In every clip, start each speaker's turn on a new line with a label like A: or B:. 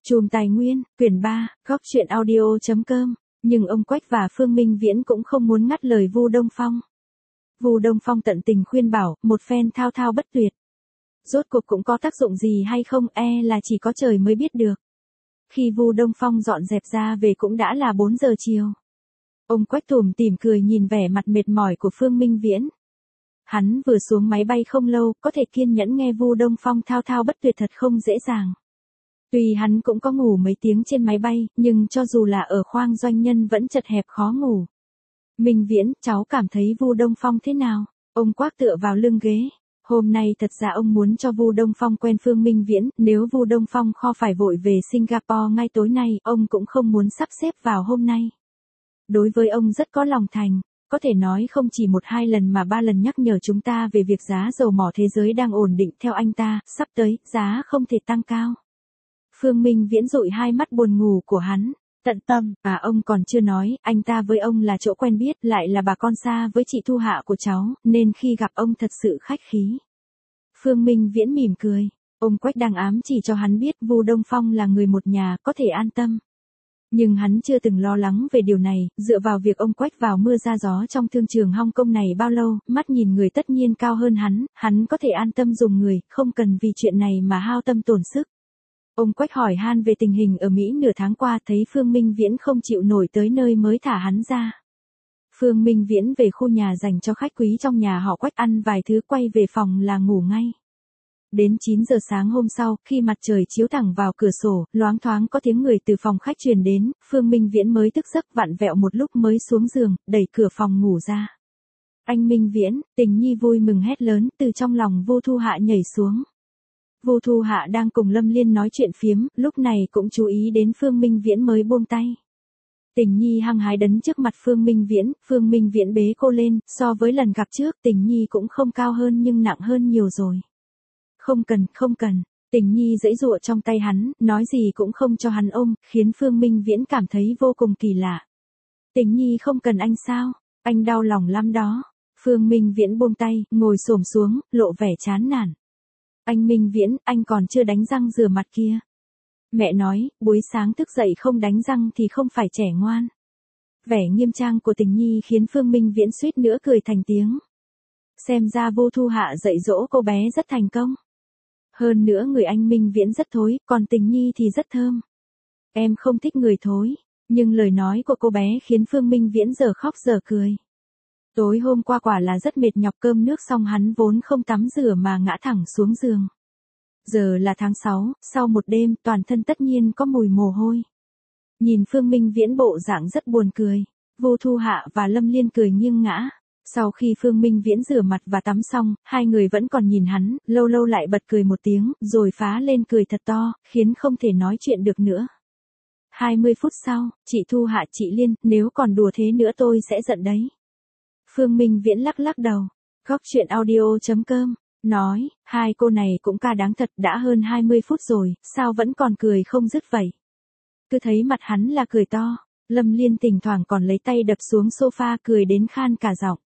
A: Chùm Tài Nguyên, quyển 3, góc truyện audio.com, nhưng ông Quách và Phương Minh Viễn cũng không muốn ngắt lời Vu Đông Phong. Vu Đông Phong tận tình khuyên bảo, một phen thao thao bất tuyệt. Rốt cuộc cũng có tác dụng gì hay không, là chỉ có trời mới biết được. Khi Vu Đông Phong dọn dẹp ra về cũng đã là 4 giờ chiều. Ông Quách tủm tỉm cười nhìn vẻ mặt mệt mỏi của Phương Minh Viễn. Hắn vừa xuống máy bay không lâu, có thể kiên nhẫn nghe Vu Đông Phong thao thao bất tuyệt thật không dễ dàng. Tuy hắn cũng có ngủ mấy tiếng trên máy bay, nhưng cho dù là ở khoang doanh nhân vẫn chật hẹp khó ngủ. Minh Viễn, cháu cảm thấy Vu Đông Phong thế nào? Ông Quách tựa vào lưng ghế. Hôm nay thật ra ông muốn cho Vu Đông Phong quen Phương Minh Viễn, nếu Vu Đông Phong phải vội về Singapore ngay tối nay, ông cũng không muốn sắp xếp vào hôm nay. Đối với ông rất có lòng thành, có thể nói không chỉ 1-2 lần mà 3 lần nhắc nhở chúng ta về việc giá dầu mỏ thế giới đang ổn định theo anh ta, sắp tới, giá không thể tăng cao. Phương Minh Viễn dụi hai mắt buồn ngủ của hắn, tận tâm, và ông còn chưa nói, anh ta với ông là chỗ quen biết, lại là bà con xa với chị Thu Hạ của cháu, nên khi gặp ông thật sự khách khí. Phương Minh Viễn mỉm cười, ông Quách đang ám chỉ cho hắn biết Vu Đông Phong là người một nhà, có thể an tâm. Nhưng hắn chưa từng lo lắng về điều này, dựa vào việc ông Quách vào mưa ra gió trong thương trường Hong Kong này bao lâu, mắt nhìn người tất nhiên cao hơn hắn có thể an tâm dùng người, không cần vì chuyện này mà hao tâm tổn sức. Ông Quách hỏi han về tình hình ở Mỹ nửa tháng qua, thấy Phương Minh Viễn không chịu nổi tới nơi mới thả hắn ra. Phương Minh Viễn về khu nhà dành cho khách quý trong nhà họ Quách ăn vài thứ quay về phòng là ngủ ngay. Đến 9 giờ sáng hôm sau, khi mặt trời chiếu thẳng vào cửa sổ, loáng thoáng có tiếng người từ phòng khách truyền đến, Phương Minh Viễn mới thức giấc vặn vẹo một lúc mới xuống giường, đẩy cửa phòng ngủ ra. Anh Minh Viễn, Tình Nhi vui mừng hét lớn, từ trong lòng Vu Thu Hạ nhảy xuống. Vu Thu Hạ đang cùng Lâm Liên nói chuyện phiếm, lúc này cũng chú ý đến Phương Minh Viễn mới buông tay. Tình Nhi hăng hái đấn trước mặt Phương Minh Viễn bế cô lên, so với lần gặp trước, Tình Nhi cũng không cao hơn nhưng nặng hơn nhiều rồi. Không cần, Tình Nhi giãy giụa trong tay hắn, nói gì cũng không cho hắn ôm, khiến Phương Minh Viễn cảm thấy vô cùng kỳ lạ. Tình Nhi không cần anh sao, anh đau lòng lắm đó. Phương Minh Viễn buông tay, ngồi xổm xuống, lộ vẻ chán nản. Anh Minh Viễn, anh còn chưa đánh răng rửa mặt kia. Mẹ nói, buổi sáng thức dậy không đánh răng thì không phải trẻ ngoan. Vẻ nghiêm trang của Tình Nhi khiến Phương Minh Viễn suýt nữa cười thành tiếng. Xem ra Vu Thu Hạ dạy dỗ cô bé rất thành công. Hơn nữa người anh Minh Viễn rất thối, còn Tình Nhi thì rất thơm. Em không thích người thối, nhưng lời nói của cô bé khiến Phương Minh Viễn giờ khóc giờ cười. Tối hôm qua quả là rất mệt nhọc, cơm nước xong hắn vốn không tắm rửa mà ngã thẳng xuống giường. Giờ là tháng 6, sau một đêm toàn thân tất nhiên có mùi mồ hôi. Nhìn Phương Minh Viễn bộ dạng rất buồn cười, Vu Thu Hạ và Lâm Liên cười nghiêng ngã. Sau khi Phương Minh Viễn rửa mặt và tắm xong, hai người vẫn còn nhìn hắn, lâu lâu lại bật cười một tiếng, rồi phá lên cười thật to, khiến không thể nói chuyện được nữa. 20 phút sau, chị Thu Hạ, chị Liên, nếu còn đùa thế nữa tôi sẽ giận đấy. Phương Minh Viễn lắc lắc đầu. Góc truyện audio.com, nói, hai cô này cũng ca đáng thật, đã hơn 20 phút rồi, sao vẫn còn cười không dứt vậy. Cứ thấy mặt hắn là cười to. Lâm Liên thỉnh thoảng còn lấy tay đập xuống sofa cười đến khan cả giọng.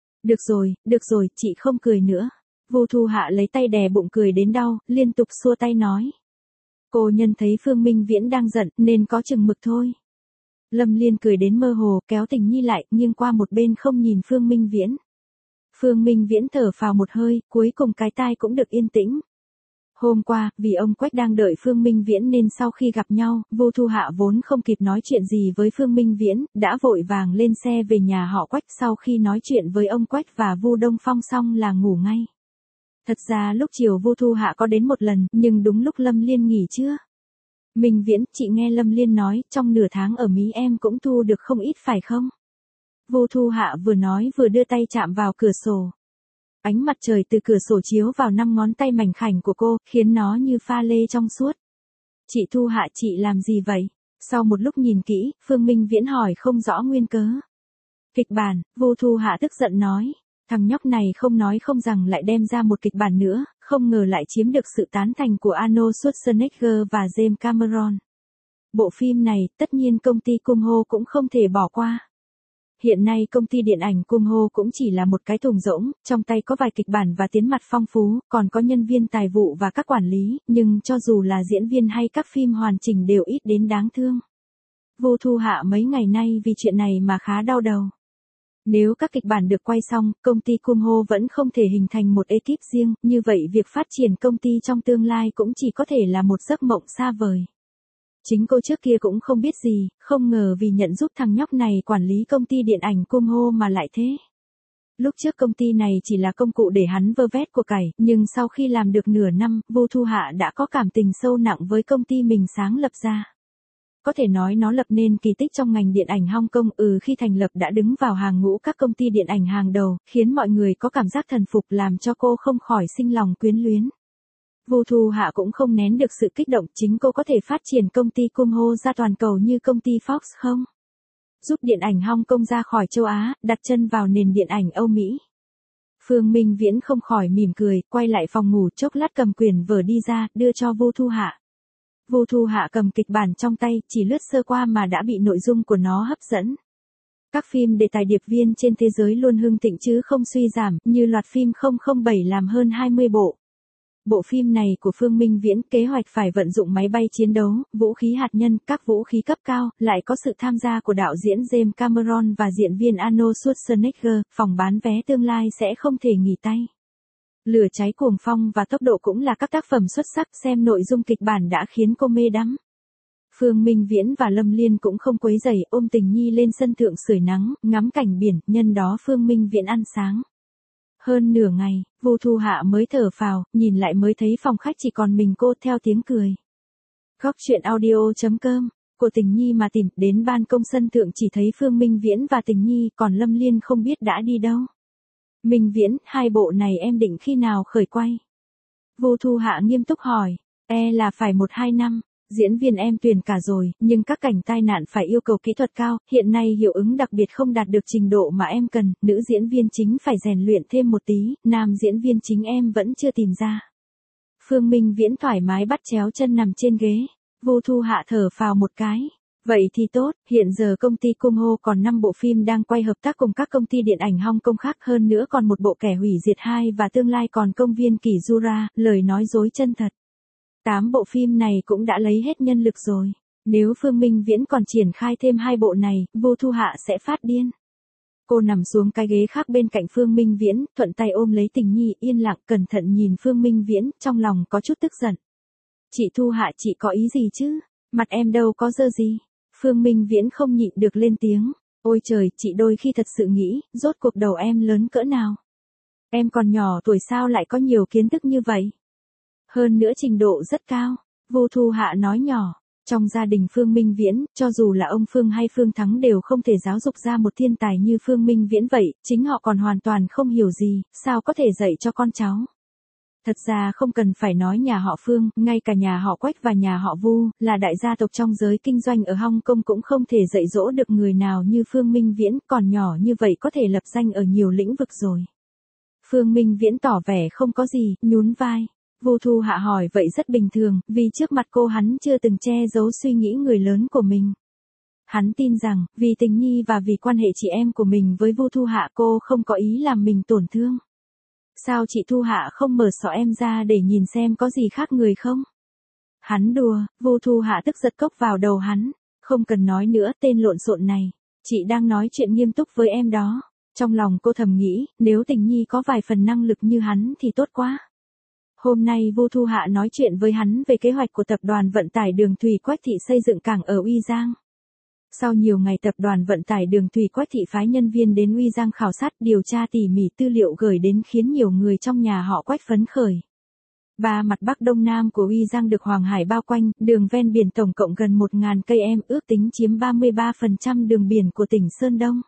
A: Được rồi, chị không cười nữa. Vu Thu Hạ lấy tay đè bụng cười đến đau, liên tục xua tay nói. Cô nhân thấy Phương Minh Viễn đang giận, nên có chừng mực thôi. Lâm Liên cười đến mơ hồ, kéo Tình Nhi lại, nghiêng qua một bên không nhìn Phương Minh Viễn. Phương Minh Viễn thở phào một hơi, cuối cùng cái tai cũng được yên tĩnh. Hôm qua, vì ông Quách đang đợi Phương Minh Viễn nên sau khi gặp nhau, Vu Thu Hạ vốn không kịp nói chuyện gì với Phương Minh Viễn, đã vội vàng lên xe về nhà họ Quách. Sau khi nói chuyện với ông Quách và Vu Đông Phong xong là ngủ ngay. Thật ra lúc chiều Vu Thu Hạ có đến một lần, nhưng đúng lúc Lâm Liên nghỉ trưa. Minh Viễn, chị nghe Lâm Liên nói, trong nửa tháng ở Mỹ em cũng thu được không ít phải không? Vu Thu Hạ vừa nói vừa đưa tay chạm vào cửa sổ. Ánh mặt trời từ cửa sổ chiếu vào 5 ngón tay mảnh khảnh của cô, khiến nó như pha lê trong suốt. Chị Thu Hạ, chị làm gì vậy? Sau một lúc nhìn kỹ, Phương Minh Viễn hỏi không rõ nguyên cớ. Kịch bản, Vu Thu Hạ tức giận nói. Thằng nhóc này không nói không rằng lại đem ra một kịch bản nữa, không ngờ lại chiếm được sự tán thành của Arnold Schwarzenegger và James Cameron. Bộ phim này, tất nhiên công ty Kumho cũng không thể bỏ qua. hiện nay công ty điện ảnh Kumho cũng chỉ là một cái thùng rỗng, trong tay có vài kịch bản và tiến mặt phong phú, còn có nhân viên tài vụ và các quản lý, nhưng cho dù là diễn viên hay các phim hoàn chỉnh đều ít đến đáng thương. Vu Thu Hạ mấy ngày nay vì chuyện này mà khá đau đầu. Nếu các kịch bản được quay xong, công ty Kumho vẫn không thể hình thành một ekip riêng, như vậy việc phát triển công ty trong tương lai cũng chỉ có thể là một giấc mộng xa vời. Chính cô trước kia cũng không biết gì, không ngờ vì nhận giúp thằng nhóc này quản lý công ty điện ảnh Kumho mà lại thế. Lúc trước công ty này chỉ là công cụ để hắn vơ vét của cải, nhưng sau khi làm được nửa năm, Vu Thu Hạ đã có cảm tình sâu nặng với công ty mình sáng lập ra. Có thể nói nó lập nên kỳ tích trong ngành điện ảnh Hong Kong, khi thành lập đã đứng vào hàng ngũ các công ty điện ảnh hàng đầu, khiến mọi người có cảm giác thần phục làm cho cô không khỏi sinh lòng quyến luyến. Vu Thu Hạ cũng không nén được sự kích động, chính cô có thể phát triển công ty Kumho ra toàn cầu như công ty Fox không? Giúp điện ảnh Hong Kong ra khỏi châu Á, đặt chân vào nền điện ảnh Âu Mỹ. Phương Minh Viễn không khỏi mỉm cười, quay lại phòng ngủ chốc lát cầm quyển vở đi ra, đưa cho Vu Thu Hạ. Vu Thu Hạ cầm kịch bản trong tay, chỉ lướt sơ qua mà đã bị nội dung của nó hấp dẫn. Các phim đề tài điệp viên trên thế giới luôn hưng thịnh chứ không suy giảm, như loạt phim 007 làm hơn 20 bộ. Bộ phim này của Phương Minh Viễn kế hoạch phải vận dụng máy bay chiến đấu, vũ khí hạt nhân, các vũ khí cấp cao, lại có sự tham gia của đạo diễn James Cameron và diễn viên Arnold Schwarzenegger, phòng bán vé tương lai sẽ không thể nghỉ tay. Lửa cháy cuồng phong và tốc độ cũng là các tác phẩm xuất sắc, xem nội dung kịch bản đã khiến cô mê đắm. Phương Minh Viễn và Lâm Liên cũng không quấy rầy, ôm Tình Nhi lên sân thượng sưởi nắng, ngắm cảnh biển, nhân đó Phương Minh Viễn ăn sáng. Hơn nửa ngày, Vu Thu Hạ mới thở phào, nhìn lại mới thấy phòng khách chỉ còn mình cô, theo tiếng cười. Góc truyện audio.com, cô Tình Nhi mà tìm, đến ban công sân thượng chỉ thấy Phương Minh Viễn và Tình Nhi, còn Lâm Liên không biết đã đi đâu. Minh Viễn, hai bộ này em định khi nào khởi quay? Vu Thu Hạ nghiêm túc hỏi, là phải 1-2 năm. Diễn viên em tuyển cả rồi, nhưng các cảnh tai nạn phải yêu cầu kỹ thuật cao, hiện nay hiệu ứng đặc biệt không đạt được trình độ mà em cần, nữ diễn viên chính phải rèn luyện thêm một tí, nam diễn viên chính em vẫn chưa tìm ra. Phương Minh Viễn thoải mái bắt chéo chân nằm trên ghế, Vu Thu Hạ thở phào một cái. Vậy thì tốt, hiện giờ công ty Kumho còn 5 bộ phim đang quay hợp tác cùng các công ty điện ảnh Hong Kong khác, hơn nữa còn một bộ Kẻ Hủy Diệt 2 và tương lai còn Công viên Kỷ Jura, lời nói dối chân thật. 8 bộ phim này cũng đã lấy hết nhân lực rồi. Nếu Phương Minh Viễn còn triển khai thêm 2 bộ này, Vu Thu Hạ sẽ phát điên. Cô nằm xuống cái ghế khác bên cạnh Phương Minh Viễn, thuận tay ôm lấy Tình Nhi, yên lặng cẩn thận nhìn Phương Minh Viễn, trong lòng có chút tức giận. Chị Thu Hạ, chị có ý gì chứ? Mặt em đâu có dơ gì. Phương Minh Viễn không nhịn được lên tiếng. Ôi trời, chị đôi khi thật sự nghĩ, rốt cuộc đầu em lớn cỡ nào? Em còn nhỏ tuổi sao lại có nhiều kiến thức như vậy? Hơn nữa trình độ rất cao. Vu Thu Hạ nói nhỏ. Trong gia đình Phương Minh Viễn, cho dù là ông Phương hay Phương Thắng đều không thể giáo dục ra một thiên tài như Phương Minh Viễn vậy, chính họ còn hoàn toàn không hiểu gì, sao có thể dạy cho con cháu. Thật ra không cần phải nói nhà họ Phương, ngay cả nhà họ Quách và nhà họ Vu, là đại gia tộc trong giới kinh doanh ở Hong Kong cũng không thể dạy dỗ được người nào như Phương Minh Viễn, còn nhỏ như vậy có thể lập danh ở nhiều lĩnh vực rồi. Phương Minh Viễn tỏ vẻ không có gì, nhún vai. Vu Thu Hạ hỏi vậy rất bình thường, vì trước mặt cô hắn chưa từng che giấu suy nghĩ người lớn của mình. Hắn tin rằng, vì Tình Nhi và vì quan hệ chị em của mình với Vu Thu Hạ cô không có ý làm mình tổn thương. Sao chị Thu Hạ không mở sọ em ra để nhìn xem có gì khác người không? Hắn đùa, Vu Thu Hạ tức giật cốc vào đầu hắn. Không cần nói nữa, tên lộn xộn này. Chị đang nói chuyện nghiêm túc với em đó. Trong lòng cô thầm nghĩ, nếu Tình Nhi có vài phần năng lực như hắn thì tốt quá. Hôm nay Vu Thu Hạ nói chuyện với hắn về kế hoạch của tập đoàn vận tải đường thủy Quách Thị xây dựng cảng ở Uy Giang. Sau nhiều ngày tập đoàn vận tải đường thủy Quách Thị phái nhân viên đến Uy Giang khảo sát điều tra tỉ mỉ tư liệu gửi đến khiến nhiều người trong nhà họ Quách phấn khởi. Ba mặt bắc đông nam của Uy Giang được Hoàng Hải bao quanh, đường ven biển tổng cộng gần 1.000 cây em, ước tính chiếm 33% đường biển của tỉnh Sơn Đông.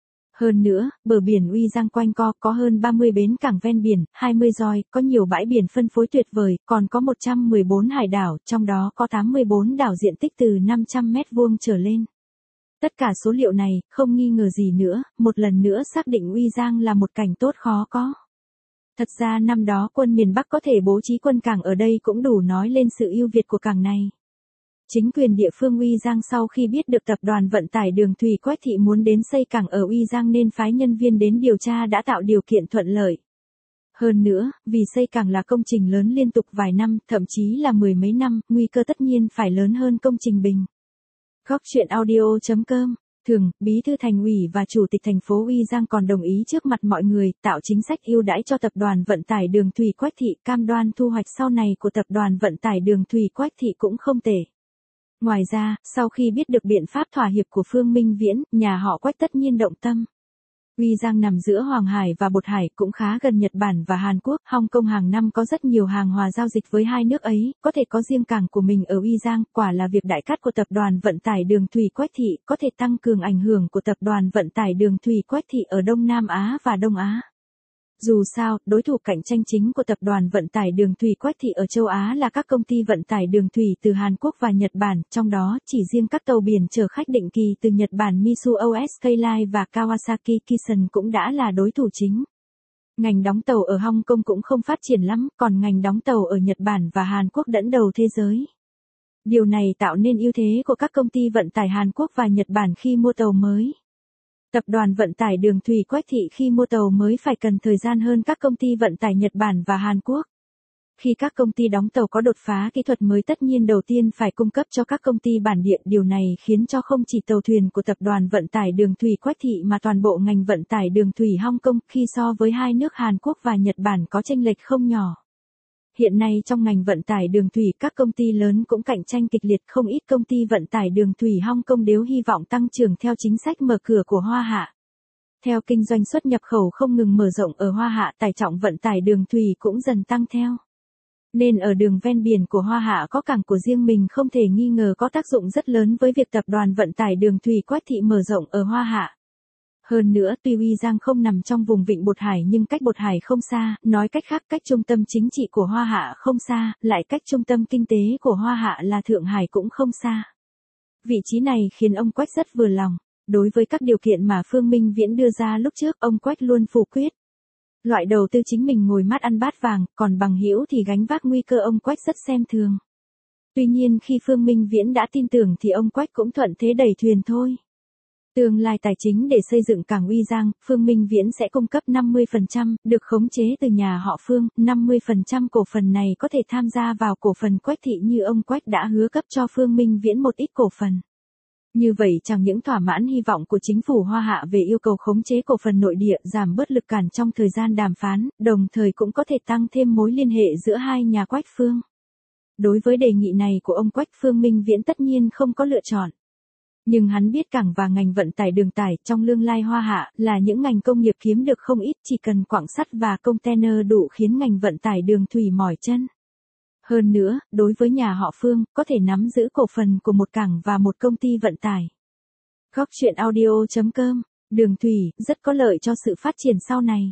A: Hơn nữa, bờ biển Uy Giang quanh co có hơn 30 bến cảng ven biển, 20 roi, có nhiều bãi biển phân phối tuyệt vời, còn có 114 hải đảo, trong đó có 84 đảo diện tích từ 500 mét vuông trở lên. Tất cả số liệu này, không nghi ngờ gì nữa, một lần nữa xác định Uy Giang là một cảnh tốt khó có. Thật ra năm đó quân miền Bắc có thể bố trí quân cảng ở đây cũng đủ nói lên sự ưu việt của cảng này. Chính quyền địa phương Uy Giang sau khi biết được tập đoàn vận tải đường thủy Quách Thị muốn đến xây cảng ở Uy Giang nên phái nhân viên đến điều tra đã tạo điều kiện thuận lợi. Hơn nữa, vì xây cảng là công trình lớn liên tục vài năm, thậm chí là mười mấy năm, nguy cơ tất nhiên phải lớn hơn công trình bình. Góc truyện audio.com. Thường, Bí thư Thành ủy và Chủ tịch thành phố Uy Giang còn đồng ý trước mặt mọi người tạo chính sách ưu đãi cho tập đoàn vận tải đường thủy Quách Thị, cam đoan thu hoạch sau này của tập đoàn vận tải đường thủy Quách Thị cũng không tệ. Ngoài ra, sau khi biết được biện pháp thỏa hiệp của Phương Minh Viễn, nhà họ Quách tất nhiên động tâm. Uy Giang nằm giữa Hoàng Hải và Bột Hải, cũng khá gần Nhật Bản và Hàn Quốc. Hong Kong hàng năm có rất nhiều hàng hóa giao dịch với hai nước ấy, có thể có riêng cảng của mình ở Uy Giang, quả là việc đại cát của tập đoàn vận tải đường thủy Quách Thị, có thể tăng cường ảnh hưởng của tập đoàn vận tải đường thủy Quách Thị ở Đông Nam Á và Đông Á. Dù sao, đối thủ cạnh tranh chính của tập đoàn vận tải đường thủy Quách Thị ở châu Á là các công ty vận tải đường thủy từ Hàn Quốc và Nhật Bản, trong đó chỉ riêng các tàu biển chở khách định kỳ từ Nhật Bản Mitsubishi Skyline và Kawasaki Kisen cũng đã là đối thủ chính. Ngành đóng tàu ở Hong Kong cũng không phát triển lắm, còn ngành đóng tàu ở Nhật Bản và Hàn Quốc dẫn đầu thế giới. Điều này tạo nên ưu thế của các công ty vận tải Hàn Quốc và Nhật Bản khi mua tàu mới. Tập đoàn vận tải đường thủy Quách Thị khi mua tàu mới phải cần thời gian hơn các công ty vận tải Nhật Bản và Hàn Quốc. Khi các công ty đóng tàu có đột phá kỹ thuật mới tất nhiên đầu tiên phải cung cấp cho các công ty bản địa. Điều này khiến cho không chỉ tàu thuyền của tập đoàn vận tải đường thủy Quách Thị mà toàn bộ ngành vận tải đường thủy Hong Kong khi so với hai nước Hàn Quốc và Nhật Bản có chênh lệch không nhỏ. Hiện nay trong ngành vận tải đường thủy các công ty lớn cũng cạnh tranh kịch liệt, không ít công ty vận tải đường thủy Hong Kong đều hy vọng tăng trưởng theo chính sách mở cửa của Hoa Hạ. Theo kinh doanh xuất nhập khẩu không ngừng mở rộng ở Hoa Hạ, tải trọng vận tải đường thủy cũng dần tăng theo. Nên ở đường ven biển của Hoa Hạ có cảng của riêng mình không thể nghi ngờ có tác dụng rất lớn với việc tập đoàn vận tải đường thủy Quách Thị mở rộng ở Hoa Hạ. Hơn nữa tuy Uy Giang không nằm trong vùng vịnh Bột Hải nhưng cách Bột Hải không xa, nói cách khác cách trung tâm chính trị của Hoa Hạ không xa, lại cách trung tâm kinh tế của Hoa Hạ là Thượng Hải cũng không xa. Vị trí này khiến ông Quách rất vừa lòng. Đối với các điều kiện mà Phương Minh Viễn đưa ra lúc trước, ông Quách luôn phủ quyết. Loại đầu tư chính mình ngồi mát ăn bát vàng, còn bằng hữu thì gánh vác nguy cơ, ông Quách rất xem thường. Tuy nhiên khi Phương Minh Viễn đã tin tưởng thì ông Quách cũng thuận thế đẩy thuyền thôi. Tương lai tài chính để xây dựng cảng Uy Giang, Phương Minh Viễn sẽ cung cấp 50%, được khống chế từ nhà họ Phương, 50% cổ phần này có thể tham gia vào cổ phần Quách Thị như ông Quách đã hứa cấp cho Phương Minh Viễn một ít cổ phần. Như vậy chẳng những thỏa mãn hy vọng của chính phủ Hoa Hạ về yêu cầu khống chế cổ phần nội địa, giảm bớt lực cản trong thời gian đàm phán, đồng thời cũng có thể tăng thêm mối liên hệ giữa hai nhà Quách Phương. Đối với đề nghị này của ông Quách, Phương Minh Viễn tất nhiên không có lựa chọn. Nhưng hắn biết cảng và ngành vận tải đường tải trong tương lai Hoa Hạ là những ngành công nghiệp kiếm được không ít, chỉ cần quặng sắt và container đủ khiến ngành vận tải đường thủy mỏi chân. Hơn nữa, đối với nhà họ Phương, có thể nắm giữ cổ phần của một cảng và một công ty vận tải. Góc truyện audio.com. Đường thủy rất có lợi cho sự phát triển sau này.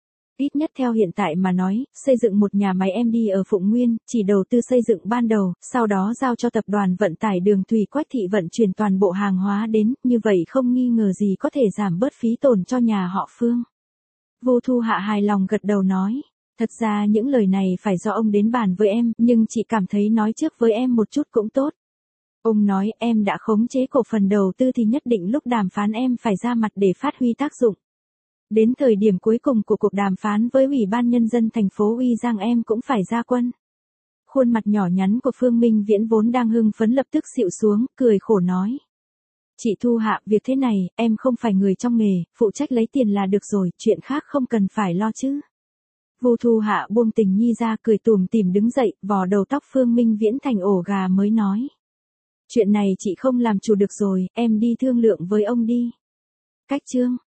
A: Ít nhất theo hiện tại mà nói, xây dựng một nhà máy MD ở Phụng Nguyên, chỉ đầu tư xây dựng ban đầu, sau đó giao cho tập đoàn vận tải đường thủy Quách Thị vận chuyển toàn bộ hàng hóa đến, như vậy không nghi ngờ gì có thể giảm bớt phí tổn cho nhà họ Phương. Vu Thu Hạ hài lòng gật đầu nói, thật ra những lời này phải do ông đến bàn với em, nhưng chị cảm thấy nói trước với em một chút cũng tốt. Ông nói em đã khống chế cổ phần đầu tư thì nhất định lúc đàm phán em phải ra mặt để phát huy tác dụng. Đến thời điểm cuối cùng của cuộc đàm phán với Ủy ban Nhân dân thành phố Uy Giang em cũng phải ra quân. Khuôn mặt nhỏ nhắn của Phương Minh Viễn vốn đang hưng phấn lập tức xịu xuống, cười khổ nói. Chị Thu Hạ, việc thế này, em không phải người trong nghề, phụ trách lấy tiền là được rồi, chuyện khác không cần phải lo chứ. Vu Thu Hạ buông Tình Nhi ra cười tủm tỉm đứng dậy, vò đầu tóc Phương Minh Viễn thành ổ gà mới nói. Chuyện này chị không làm chủ được rồi, em đi thương lượng với ông đi. Cách chương.